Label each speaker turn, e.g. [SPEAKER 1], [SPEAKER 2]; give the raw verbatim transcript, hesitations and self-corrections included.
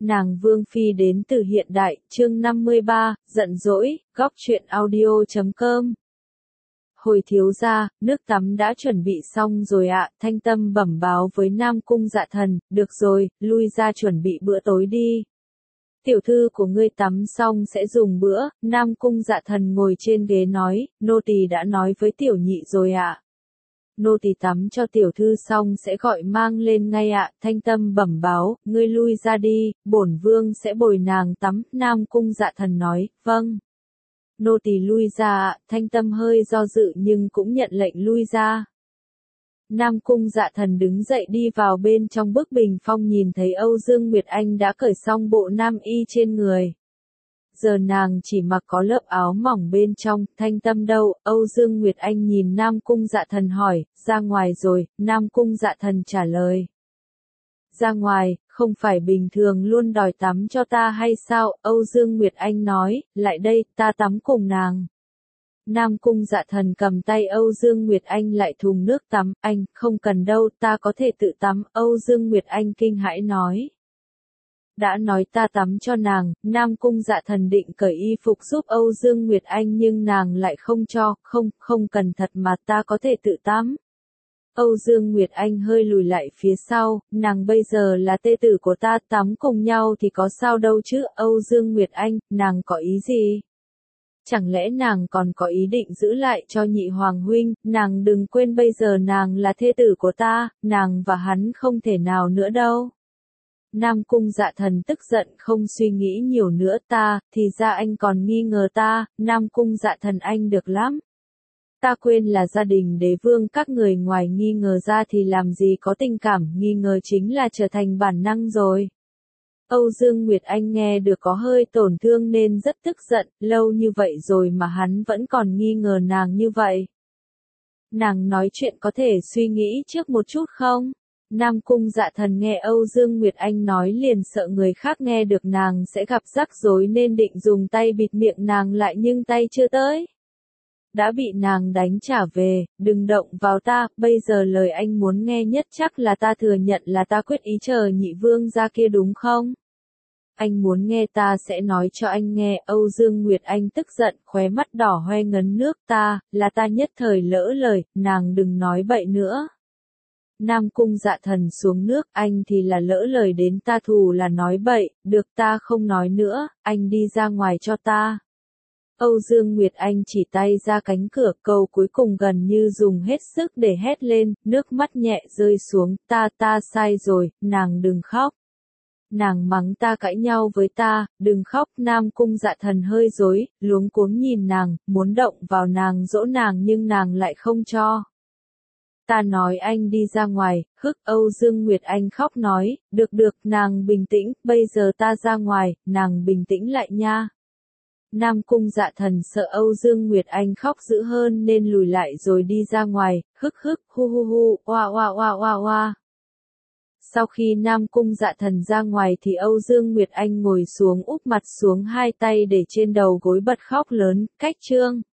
[SPEAKER 1] Nàng Vương Phi đến từ hiện đại, chương năm mươi ba, giận dỗi, góc truyện audio chấm com. Hồi thiếu gia, nước tắm đã chuẩn bị xong rồi ạ, Thanh Tâm bẩm báo với Nam Cung Dạ Thần, được rồi, lui ra chuẩn bị bữa tối đi. Tiểu thư của ngươi tắm xong sẽ dùng bữa, Nam Cung Dạ Thần ngồi trên ghế nói, nô tỳ đã nói với tiểu nhị rồi ạ. Nô tỳ tắm cho tiểu thư xong sẽ gọi mang lên ngay ạ, Thanh Tâm bẩm báo, ngươi lui ra đi, bổn vương sẽ bồi nàng tắm, Nam Cung Dạ Thần nói, vâng. Nô tỳ lui ra ạ, Thanh Tâm hơi do dự nhưng cũng nhận lệnh lui ra. Nam Cung Dạ Thần đứng dậy đi vào bên trong bức bình phong nhìn thấy Âu Dương Nguyệt Anh đã cởi xong bộ nam y trên người. Giờ nàng chỉ mặc có lớp áo mỏng bên trong, Thanh Tâm đâu, Âu Dương Nguyệt Anh nhìn Nam Cung Dạ Thần hỏi, ra ngoài rồi, Nam Cung Dạ Thần trả lời. Ra ngoài, không phải bình thường luôn đòi tắm cho ta hay sao, Âu Dương Nguyệt Anh nói, lại đây, ta tắm cùng nàng. Nam Cung Dạ Thần cầm tay Âu Dương Nguyệt Anh lại thùng nước tắm, anh, không cần đâu, ta có thể tự tắm, Âu Dương Nguyệt Anh kinh hãi nói. Đã nói ta tắm cho nàng, Nam Cung Dạ Thần định cởi y phục giúp Âu Dương Nguyệt Anh nhưng nàng lại không cho, không, không cần thật mà ta có thể tự tắm. Âu Dương Nguyệt Anh hơi lùi lại phía sau, nàng bây giờ là tê tử của ta, tắm cùng nhau thì có sao đâu chứ, Âu Dương Nguyệt Anh, nàng có ý gì? Chẳng lẽ nàng còn có ý định giữ lại cho nhị hoàng huynh, nàng đừng quên bây giờ nàng là thê tử của ta, nàng và hắn không thể nào nữa đâu. Nam Cung Dạ Thần tức giận không suy nghĩ nhiều nữa ta, thì ra anh còn nghi ngờ ta, Nam Cung Dạ Thần anh được lắm. Ta quên là gia đình đế vương các người ngoài nghi ngờ ra thì làm gì có tình cảm, nghi ngờ chính là trở thành bản năng rồi. Âu Dương Nguyệt Anh nghe được có hơi tổn thương nên rất tức giận, lâu như vậy rồi mà hắn vẫn còn nghi ngờ nàng như vậy. Nàng nói chuyện có thể suy nghĩ trước một chút không? Nam Cung Dạ Thần nghe Âu Dương Nguyệt Anh nói liền sợ người khác nghe được nàng sẽ gặp rắc rối nên định dùng tay bịt miệng nàng lại nhưng tay chưa tới. Đã bị nàng đánh trả về, đừng động vào ta, bây giờ lời anh muốn nghe nhất chắc là ta thừa nhận là ta quyết ý chờ nhị vương ra kia đúng không? Anh muốn nghe ta sẽ nói cho anh nghe, Âu Dương Nguyệt Anh tức giận, khóe mắt đỏ hoe ngấn nước ta, là ta nhất thời lỡ lời, nàng đừng nói bậy nữa. Nam Cung Dạ Thần xuống nước, anh thì là lỡ lời đến ta thù là nói bậy, được ta không nói nữa, anh đi ra ngoài cho ta. Âu Dương Nguyệt Anh chỉ tay ra cánh cửa, câu cuối cùng gần như dùng hết sức để hét lên, nước mắt nhẹ rơi xuống, ta ta sai rồi, nàng đừng khóc. Nàng mắng ta cãi nhau với ta, đừng khóc, Nam Cung Dạ Thần hơi rối, luống cuống nhìn nàng, muốn động vào nàng dỗ nàng nhưng nàng lại không cho. Ta nói anh đi ra ngoài, hức, Âu Dương Nguyệt Anh khóc nói, được được, nàng bình tĩnh, bây giờ ta ra ngoài, nàng bình tĩnh lại nha. Nam Cung Dạ Thần sợ Âu Dương Nguyệt Anh khóc dữ hơn nên lùi lại rồi đi ra ngoài, hức hức, hu hu hu, oa oa oa oa oa. Sau khi Nam Cung Dạ Thần ra ngoài thì Âu Dương Nguyệt Anh ngồi xuống úp mặt xuống hai tay để trên đầu gối bật khóc lớn, cách trương.